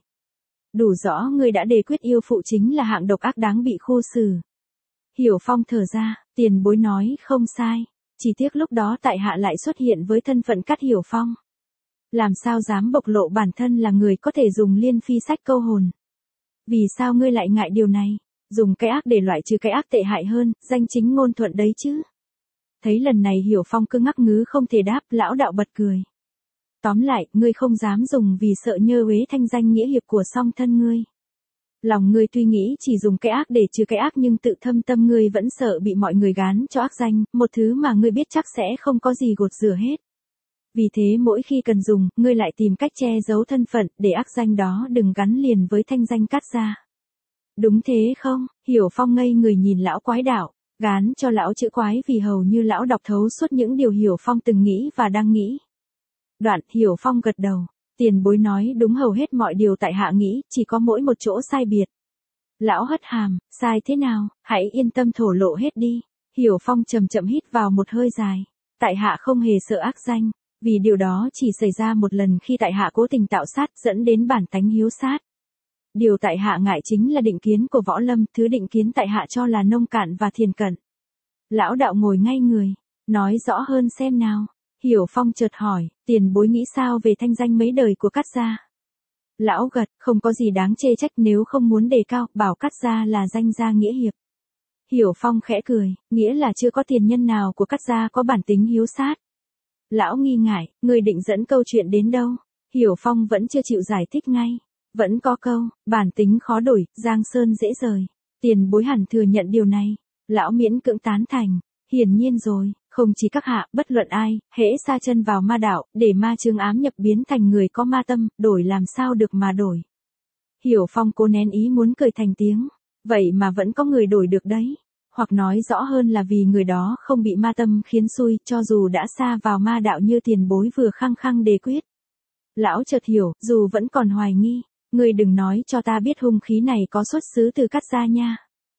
S1: Đủ rõ ngươi đã đề quyết yêu phụ chính là hạng độc ác đáng bị khu xử. Hiểu Phong thở ra, tiền bối nói không sai, chỉ tiếc lúc đó tại hạ lại xuất hiện với thân phận Cát Hiểu Phong. Làm sao dám bộc lộ bản thân là người có thể dùng liên phi sách câu hồn? Vì sao ngươi lại ngại điều này? Dùng cái ác để loại trừ cái ác tệ hại hơn, danh chính ngôn thuận đấy chứ. Thấy lần này Hiểu Phong cứ ngắc ngứ không thể đáp, lão đạo bật cười. Tóm lại, ngươi không dám dùng vì sợ nhơ uế thanh danh nghĩa hiệp của song thân ngươi. Lòng ngươi tuy nghĩ chỉ dùng cái ác để trừ cái ác nhưng tự thâm tâm ngươi vẫn sợ bị mọi người gán cho ác danh, một thứ mà ngươi biết chắc sẽ không có gì gột rửa hết. Vì thế mỗi khi cần dùng, ngươi lại tìm cách che giấu thân phận, để ác danh đó đừng gắn liền với thanh danh Cát gia. Đúng thế không? Hiểu Phong ngây người nhìn lão quái đạo, gán cho lão chữ quái vì hầu như lão đọc thấu suốt những điều Hiểu Phong từng nghĩ và đang nghĩ. Đoạn, Hiểu Phong gật đầu, tiền bối nói đúng hầu hết mọi điều tại hạ nghĩ, chỉ có mỗi một chỗ sai biệt. Lão hất hàm, sai thế nào, hãy yên tâm thổ lộ hết đi. Hiểu Phong chậm chậm hít vào một hơi dài, tại hạ không hề sợ ác danh. Vì điều đó chỉ xảy ra một lần khi tại hạ cố tình tạo sát dẫn đến bản tánh hiếu sát. Điều tại hạ ngại chính là định kiến của võ lâm, thứ định kiến tại hạ cho là nông cạn và thiền cận. Lão đạo ngồi ngay người, nói rõ hơn xem nào. Hiểu Phong chợt hỏi, tiền bối nghĩ sao về thanh danh mấy đời của Cát gia? Lão gật, không có gì đáng chê trách nếu không muốn đề cao, bảo Cát gia là danh gia nghĩa hiệp. Hiểu Phong khẽ cười, nghĩa là chưa có tiền nhân nào của Cát gia có bản tính hiếu sát. Lão nghi ngại, người định dẫn câu chuyện đến đâu? Hiểu Phong vẫn chưa chịu giải thích ngay. Vẫn có câu, bản tính khó đổi, giang sơn dễ rời. Tiền bối hẳn thừa nhận điều này. Lão miễn cưỡng tán thành. Hiển nhiên rồi, không chỉ các hạ, bất luận ai, hễ sa chân vào ma đạo, để ma chướng ám nhập biến thành người có ma tâm, đổi làm sao được mà đổi. Hiểu Phong cố nén ý muốn cười thành tiếng. Vậy mà vẫn có người đổi được đấy. Hoặc nói rõ hơn là vì người đó không bị ma tâm khiến xui, cho dù đã sa vào ma đạo như tiền bối vừa khăng khăng đề quyết. Lão chợt hiểu, dù vẫn còn hoài nghi, ngươi đừng nói cho ta biết hung khí này có xuất xứ từ Cát gia nha.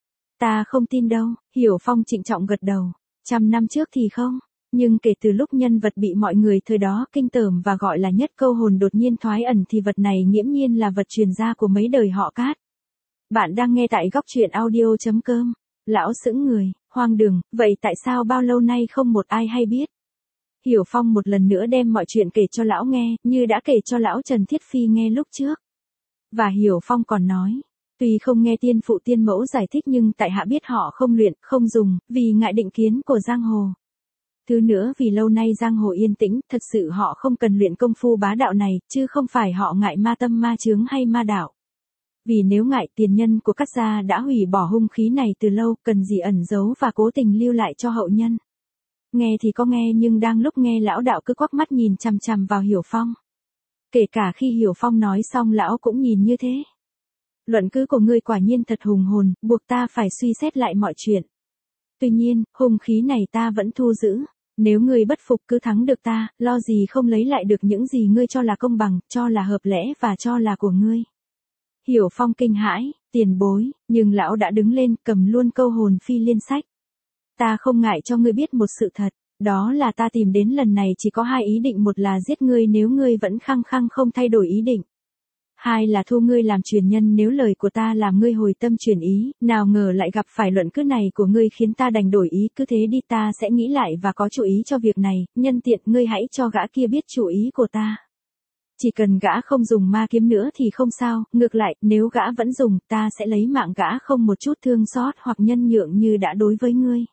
S1: Ta không tin đâu, Hiểu Phong trịnh trọng gật đầu. Trăm năm trước thì không, nhưng kể từ lúc nhân vật bị mọi người thời đó kinh tởm và gọi là nhất câu hồn đột nhiên thoái ẩn thì vật này nghiễm nhiên là vật truyền gia của mấy đời họ Cát. Bạn đang nghe tại góc truyện audio chấm com. Lão sững người, hoang đường, vậy tại sao bao lâu nay không một ai hay biết? Hiểu Phong một lần nữa đem mọi chuyện kể cho lão nghe, như đã kể cho lão Trần Thiết Phi nghe lúc trước. Và Hiểu Phong còn nói, tuy không nghe tiên phụ tiên mẫu giải thích nhưng tại hạ biết họ không luyện, không dùng, vì ngại định kiến của giang hồ. Thứ nữa vì lâu nay giang hồ yên tĩnh, thật sự họ không cần luyện công phu bá đạo này, chứ không phải họ ngại ma tâm ma chướng hay ma đạo. Vì nếu ngại tiền nhân của Cát gia đã hủy bỏ hung khí này từ lâu, cần gì ẩn giấu và cố tình lưu lại cho hậu nhân. Nghe thì có nghe nhưng đang lúc nghe lão đạo cứ quắc mắt nhìn chằm chằm vào Hiểu Phong. Kể cả khi Hiểu Phong nói xong lão cũng nhìn như thế. Luận cứ của ngươi quả nhiên thật hùng hồn, buộc ta phải suy xét lại mọi chuyện. Tuy nhiên, hung khí này ta vẫn thu giữ. Nếu ngươi bất phục cứ thắng được ta, lo gì không lấy lại được những gì ngươi cho là công bằng, cho là hợp lẽ và cho là của ngươi. Hiểu Phong kinh hãi, tiền bối, nhưng lão đã đứng lên cầm luôn câu hồn phi liên sách. Ta không ngại cho ngươi biết một sự thật, đó là ta tìm đến lần này chỉ có hai ý định, một là giết ngươi nếu ngươi vẫn khăng khăng không thay đổi ý định. Hai là thu ngươi làm truyền nhân nếu lời của ta làm ngươi hồi tâm chuyển ý, nào ngờ lại gặp phải luận cứ này của ngươi khiến ta đành đổi ý, cứ thế đi ta sẽ nghĩ lại và có chủ ý cho việc này, nhân tiện ngươi hãy cho gã kia biết chủ ý của ta. Chỉ cần gã không dùng ma kiếm nữa thì không sao, ngược lại, nếu gã vẫn dùng, ta sẽ lấy mạng gã không một chút thương xót hoặc nhân nhượng như đã đối với ngươi.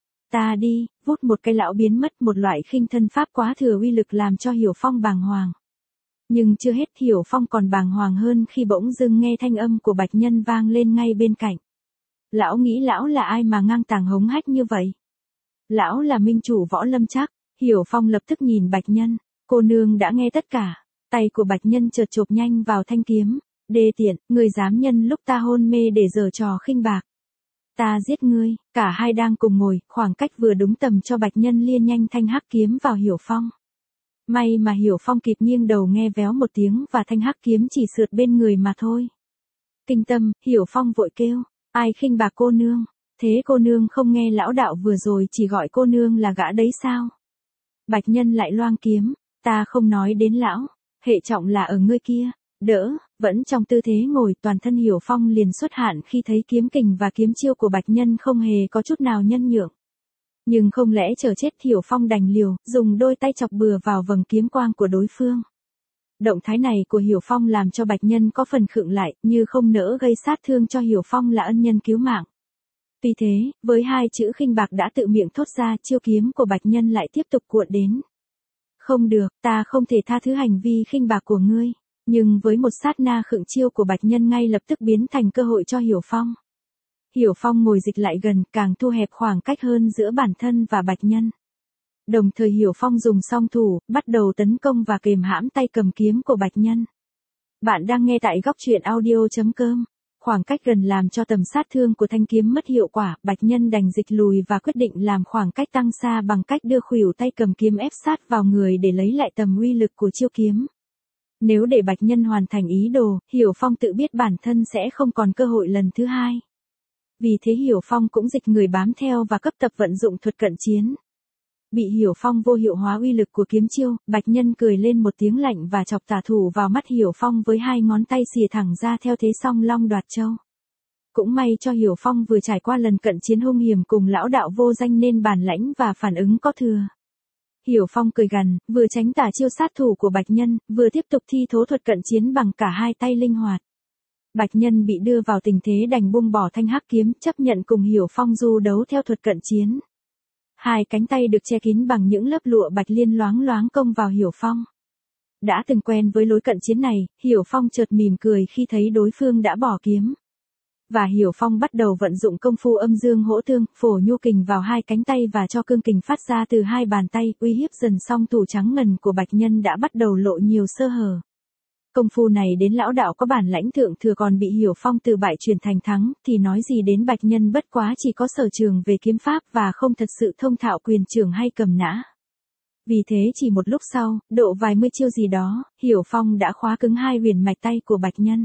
S1: Ta đi, vút một cái lão biến mất, một loại khinh thân pháp quá thừa uy lực làm cho Hiểu Phong bàng hoàng. Nhưng chưa hết, Hiểu Phong còn bàng hoàng hơn khi bỗng dưng nghe thanh âm của Bạch Nhân vang lên ngay bên cạnh. Lão nghĩ lão là ai mà ngang tàng hống hách như vậy? Lão là minh chủ Võ Lâm chắc. Hiểu Phong lập tức nhìn Bạch Nhân, cô nương đã nghe tất cả. Tay của Bạch Nhân chợt chộp nhanh vào thanh kiếm. Đê tiện, người dám nhân lúc ta hôn mê để giở trò khinh bạc. Ta giết ngươi. Cả hai đang cùng ngồi, khoảng cách vừa đúng tầm cho Bạch Nhân lia nhanh thanh hắc kiếm vào Hiểu Phong. May mà Hiểu Phong kịp nghiêng đầu nghe véo một tiếng và thanh hắc kiếm chỉ sượt bên người mà thôi. Kinh tâm, Hiểu Phong vội kêu, ai khinh bạc cô nương, thế cô nương không nghe lão đạo vừa rồi chỉ gọi cô nương là gã đấy sao? Bạch Nhân lại loang kiếm, ta không nói đến lão, hệ trọng là ở ngươi kia, đỡ, vẫn trong tư thế ngồi toàn thân Hiểu Phong liền xuất hạn khi thấy kiếm kình và kiếm chiêu của Bạch Nhân không hề có chút nào nhân nhượng. Nhưng không lẽ chờ chết, Hiểu Phong đành liều, dùng đôi tay chọc bừa vào vầng kiếm quang của đối phương. Động thái này của Hiểu Phong làm cho Bạch Nhân có phần khựng lại, như không nỡ gây sát thương cho Hiểu Phong là ân nhân cứu mạng. Tuy thế, với hai chữ khinh bạc đã tự miệng thốt ra, chiêu kiếm của Bạch Nhân lại tiếp tục cuộn đến. Không được, ta không thể tha thứ hành vi khinh bạc của ngươi. Nhưng với một sát na khựng, chiêu của Bạch Nhân ngay lập tức biến thành cơ hội cho Hiểu Phong. Hiểu Phong ngồi dịch lại gần, càng thu hẹp khoảng cách hơn giữa bản thân và Bạch Nhân. Đồng thời Hiểu Phong dùng song thủ, bắt đầu tấn công và kềm hãm tay cầm kiếm của Bạch Nhân. Bạn đang nghe tại góc truyện audio chấm com. Khoảng cách gần làm cho tầm sát thương của thanh kiếm mất hiệu quả, Bạch Nhân đành dịch lùi và quyết định làm khoảng cách tăng xa bằng cách đưa khuỷu tay cầm kiếm ép sát vào người để lấy lại tầm uy lực của chiêu kiếm. Nếu để Bạch Nhân hoàn thành ý đồ, Hiểu Phong tự biết bản thân sẽ không còn cơ hội lần thứ hai. Vì thế Hiểu Phong cũng dịch người bám theo và cấp tập vận dụng thuật cận chiến. Bị Hiểu Phong vô hiệu hóa uy lực của kiếm chiêu, Bạch Nhân cười lên một tiếng lạnh và chọc tả thủ vào mắt Hiểu Phong với hai ngón tay xìa thẳng ra theo thế song long đoạt châu. Cũng may cho Hiểu Phong vừa trải qua lần cận chiến hung hiểm cùng lão đạo vô danh nên bản lãnh và phản ứng có thừa. Hiểu Phong cười gằn, vừa tránh tả chiêu sát thủ của Bạch Nhân, vừa tiếp tục thi thố thuật cận chiến bằng cả hai tay linh hoạt. Bạch Nhân bị đưa vào tình thế đành buông bỏ thanh hắc kiếm, chấp nhận cùng Hiểu Phong du đấu theo thuật cận chiến. Hai cánh tay được che kín bằng những lớp lụa bạch liên loáng loáng công vào Hiểu Phong. Đã từng quen với lối cận chiến này, Hiểu Phong chợt mỉm cười khi thấy đối phương đã bỏ kiếm. Và Hiểu Phong bắt đầu vận dụng công phu âm dương hỗ tương, phổ nhu kình vào hai cánh tay và cho cương kình phát ra từ hai bàn tay, uy hiếp dần song thủ trắng ngần của Bạch Nhân đã bắt đầu lộ nhiều sơ hở. Công phu này đến lão đạo có bản lãnh thượng thừa còn bị Hiểu Phong từ bại chuyển thành thắng, thì nói gì đến Bạch Nhân bất quá chỉ có sở trường về kiếm pháp và không thật sự thông thạo quyền trường hay cầm nã. Vì thế chỉ một lúc sau, độ vài mươi chiêu gì đó, Hiểu Phong đã khóa cứng hai huyền mạch tay của Bạch Nhân.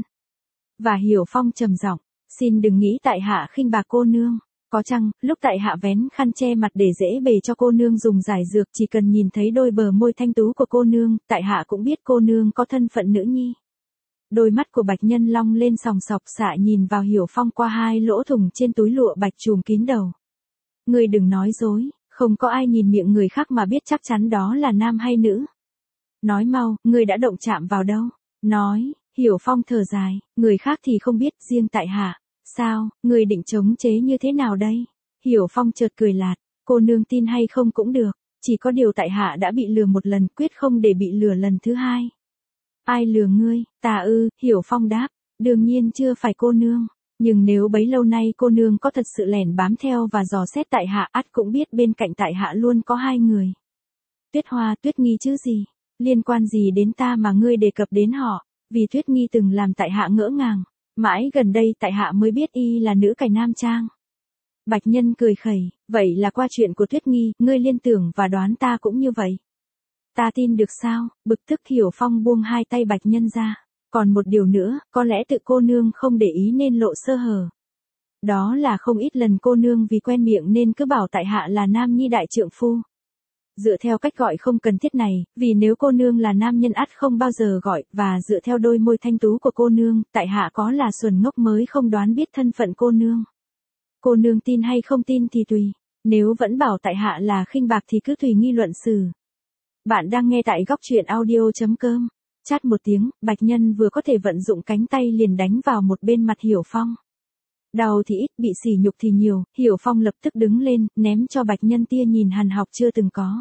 S1: Và Hiểu Phong trầm giọng, xin đừng nghĩ tại hạ khinh bạc cô nương. Có chăng, lúc tại hạ vén khăn che mặt để dễ bề cho cô nương dùng giải dược, chỉ cần nhìn thấy đôi bờ môi thanh tú của cô nương, tại hạ cũng biết cô nương có thân phận nữ nhi. Đôi mắt của Bạch Nhân long lên sòng sọc xạ nhìn vào Hiểu Phong qua hai lỗ thủng trên túi lụa bạch trùm kín đầu. Ngươi đừng nói dối, không có ai nhìn miệng người khác mà biết chắc chắn đó là nam hay nữ. Nói mau, ngươi đã động chạm vào đâu? Nói, Hiểu Phong thở dài, người khác thì không biết, riêng tại hạ. Sao, người định chống chế như thế nào đây? Hiểu Phong chợt cười lạt, cô nương tin hay không cũng được, chỉ có điều tại hạ đã bị lừa một lần, quyết không để bị lừa lần thứ hai. Ai lừa ngươi? Ta ư? Hiểu Phong đáp, đương nhiên chưa phải cô nương. Nhưng nếu bấy lâu nay cô nương có thật sự lẻn bám theo và dò xét tại hạ, ắt cũng biết bên cạnh tại hạ luôn có hai người. Tuyết Hoa, Tuyết Nghi chứ gì, liên quan gì đến ta mà ngươi đề cập đến họ, vì Tuyết Nghi từng làm tại hạ ngỡ ngàng, mãi gần đây tại hạ mới biết y là nữ cải nam trang. Bạch Nhân cười khẩy, vậy là qua chuyện của Tuyết Nghi, ngươi liên tưởng và đoán ta cũng như vậy. Ta tin được sao? Bực tức Hiểu Phong buông hai tay Bạch Nhân ra. Còn một điều nữa, có lẽ tự cô nương không để ý nên lộ sơ hở. Đó là không ít lần cô nương vì quen miệng nên cứ bảo tại hạ là nam nhi đại trượng phu. Dựa theo cách gọi không cần thiết này, vì nếu cô nương là nam nhân ắt không bao giờ gọi, và dựa theo đôi môi thanh tú của cô nương, tại hạ có là xuẩn ngốc mới không đoán biết thân phận cô nương. Cô nương tin hay không tin thì tùy, nếu vẫn bảo tại hạ là khinh bạc thì cứ tùy nghi luận xử. Bạn đang nghe tại góc truyện audio chấm com. Chát một tiếng, Bạch Nhân vừa có thể vận dụng cánh tay liền đánh vào một bên mặt Hiểu Phong. Đau thì ít, bị sỉ nhục thì nhiều, Hiểu Phong lập tức đứng lên, ném cho Bạch Nhân tia nhìn hằn học chưa từng có.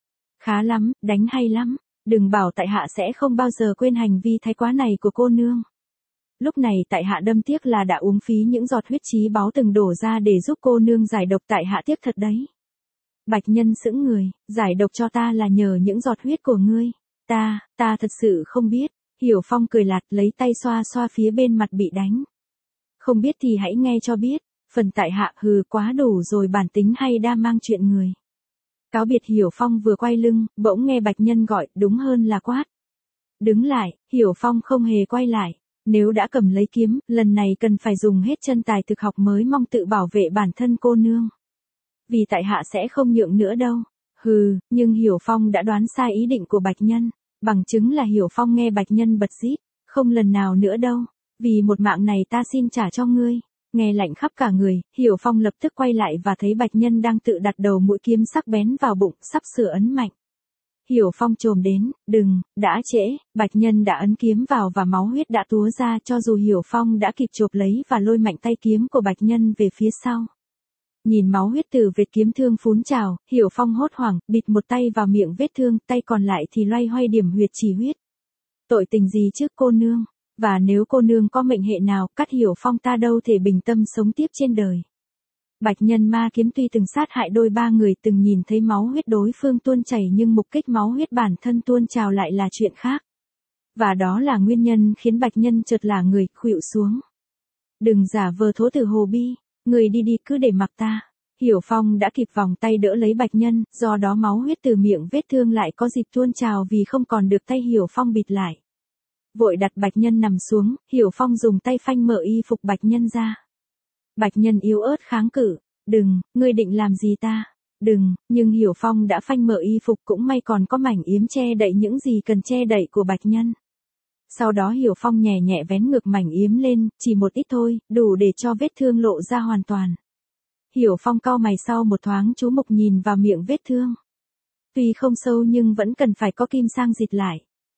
S1: Khá lắm, đánh hay lắm, đừng bảo tại hạ sẽ không bao giờ quên hành vi thái quá này của cô nương. Lúc này tại hạ đâm tiếc là đã uống phí những giọt huyết chí báu từng đổ ra để giúp cô nương giải độc, tại hạ tiếc thật đấy. Bạch Nhân sững người, giải độc cho ta là nhờ những giọt huyết của ngươi. Ta, ta thật sự không biết. Hiểu Phong cười lạt lấy tay xoa xoa phía bên mặt bị đánh. Không biết thì hãy nghe cho biết, phần tại hạ hừ quá đủ rồi, bản tính hay đa mang chuyện người. Cáo biệt Hiểu Phong vừa quay lưng, bỗng nghe Bạch Nhân gọi, đúng hơn là quát. Đứng lại, Hiểu Phong không hề quay lại. Nếu đã cầm lấy kiếm, lần này cần phải dùng hết chân tài thực học mới mong tự bảo vệ bản thân cô nương. Vì tại hạ sẽ không nhượng nữa đâu. Hừ, nhưng Hiểu Phong đã đoán sai ý định của Bạch Nhân. Bằng chứng là Hiểu Phong nghe Bạch Nhân bật rít, không lần nào nữa đâu, vì một mạng này ta xin trả cho ngươi. Nghe lạnh khắp cả người, Hiểu Phong lập tức quay lại và thấy Bạch Nhân đang tự đặt đầu mũi kiếm sắc bén vào bụng, sắp sửa ấn mạnh. Hiểu Phong chồm đến, đừng, đã trễ, Bạch Nhân đã ấn kiếm vào và máu huyết đã túa ra, cho dù Hiểu Phong đã kịp chộp lấy và lôi mạnh tay kiếm của Bạch Nhân về phía sau. Nhìn máu huyết từ vết kiếm thương phún trào, Hiểu Phong hốt hoảng, bịt một tay vào miệng vết thương, tay còn lại thì loay hoay điểm huyệt chỉ huyết. Tội tình gì chứ cô nương, và nếu cô nương có mệnh hệ nào, cắt Hiểu Phong ta đâu thể bình tâm sống tiếp trên đời. Bạch Nhân ma kiếm tuy từng sát hại đôi ba người, từng nhìn thấy máu huyết đối phương tuôn chảy, nhưng mục kích máu huyết bản thân tuôn trào lại là chuyện khác. Và đó là nguyên nhân khiến Bạch Nhân chợt là người, khuỵu xuống. Đừng giả vờ thố tử hồ bi. Người đi đi, cứ để mặc ta. Hiểu Phong đã kịp vòng tay đỡ lấy Bạch Nhân, do đó máu huyết từ miệng vết thương lại có dịp tuôn trào vì không còn được tay Hiểu Phong bịt lại. Vội đặt Bạch Nhân nằm xuống, Hiểu Phong dùng tay phanh mở y phục Bạch Nhân ra. Bạch Nhân yếu ớt kháng cự, đừng, ngươi định làm gì ta? Đừng, nhưng Hiểu Phong đã phanh mở y phục, cũng may còn có mảnh yếm che đậy những gì cần che đậy của Bạch Nhân. Sau đó Hiểu Phong nhẹ nhẹ vén ngược mảnh yếm lên, chỉ một ít thôi, đủ để cho vết thương lộ ra hoàn toàn. Hiểu Phong cau mày sau một thoáng chú mục nhìn vào miệng vết thương. Tuy không sâu nhưng vẫn cần phải có kim sang dịt lại.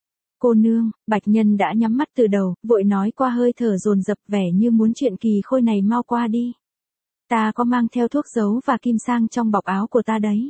S1: Cô nương, Bạch Nhân đã nhắm mắt từ đầu, vội nói qua hơi thở dồn dập, vẻ như muốn chuyện kỳ khôi này mau qua đi. Ta có mang theo thuốc giấu và kim sang trong bọc áo của ta đấy.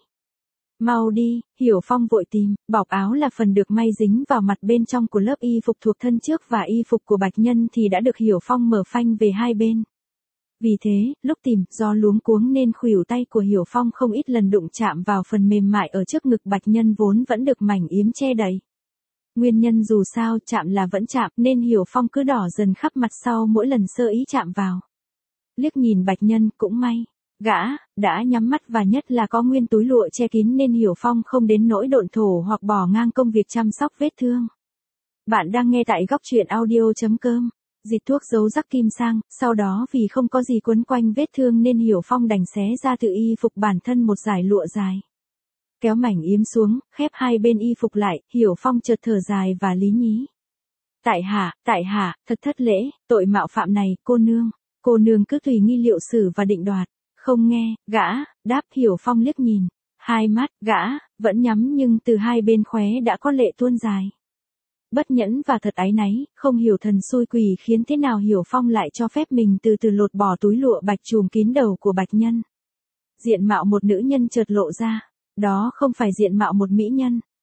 S1: Mau đi, Hiểu Phong vội tìm, bọc áo là phần được may dính vào mặt bên trong của lớp y phục thuộc thân trước, và y phục của Bạch Nhân thì đã được Hiểu Phong mở phanh về hai bên. Vì thế, lúc tìm, do luống cuống nên khuỷu tay của Hiểu Phong không ít lần đụng chạm vào phần mềm mại ở trước ngực Bạch Nhân vốn vẫn được mảnh yếm che đậy. Nguyên nhân dù sao chạm là vẫn chạm, nên Hiểu Phong cứ đỏ dần khắp mặt sau mỗi lần sơ ý chạm vào. Liếc nhìn Bạch Nhân, cũng may. Gã, đã nhắm mắt và nhất là có nguyên túi lụa che kín nên Hiểu Phong không đến nỗi độn thổ hoặc bỏ ngang công việc chăm sóc vết thương. Bạn đang nghe tại góc truyện audio chấm com. Dịt thuốc giấu rắc kim sang, sau đó vì không có gì quấn quanh vết thương nên Hiểu Phong đành xé ra từ y phục bản thân một dải lụa dài. Kéo mảnh yếm xuống, khép hai bên y phục lại, Hiểu Phong chợt thở dài và lý nhí. Tại hạ, tại hạ, thật thất lễ, tội mạo phạm này, cô nương. Cô nương cứ tùy nghi liệu xử và định đoạt. Không nghe, gã, đáp. Hiểu Phong liếc nhìn. Hai mắt, gã, vẫn nhắm nhưng từ hai bên khóe đã có lệ tuôn dài. Bất nhẫn và thật áy náy, không hiểu thần xui quỷ khiến thế nào Hiểu Phong lại cho phép mình từ từ lột bỏ túi lụa bạch trùm kín đầu của Bạch Nhân. Diện mạo một nữ nhân chợt lộ ra. Đó không phải diện mạo một mỹ nhân,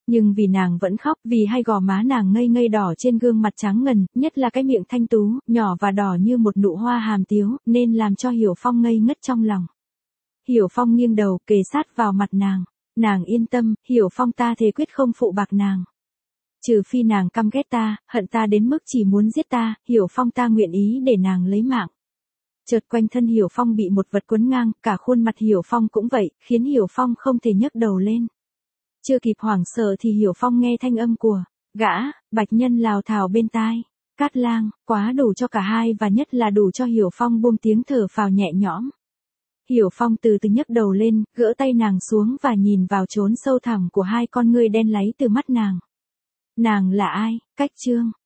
S1: Nhưng vì nàng vẫn khóc, vì hai gò má nàng ngây ngây đỏ trên gương mặt trắng ngần, nhất là cái miệng thanh tú, nhỏ và đỏ như một nụ hoa hàm tiếu, nên làm cho Hiểu Phong ngây ngất trong lòng. Hiểu Phong nghiêng đầu, kề sát vào mặt nàng. Nàng yên tâm, Hiểu Phong ta thề quyết không phụ bạc nàng. Trừ phi nàng căm ghét ta, hận ta đến mức chỉ muốn giết ta, Hiểu Phong ta nguyện ý để nàng lấy mạng. Chợt quanh thân Hiểu Phong bị một vật quấn ngang, cả khuôn mặt Hiểu Phong cũng vậy, khiến Hiểu Phong không thể nhấc đầu lên. Chưa kịp hoảng sợ thì Hiểu Phong nghe thanh âm của gã, Bạch Nhân lào thào bên tai. Cát Lang, quá đủ cho cả hai và nhất là đủ cho Hiểu Phong buông tiếng thở phào nhẹ nhõm. Hiểu Phong từ từ nhấc đầu lên, gỡ tay nàng xuống và nhìn vào chốn sâu thẳm của hai con ngươi đen láy từ mắt nàng. Nàng là ai? Cách Trương.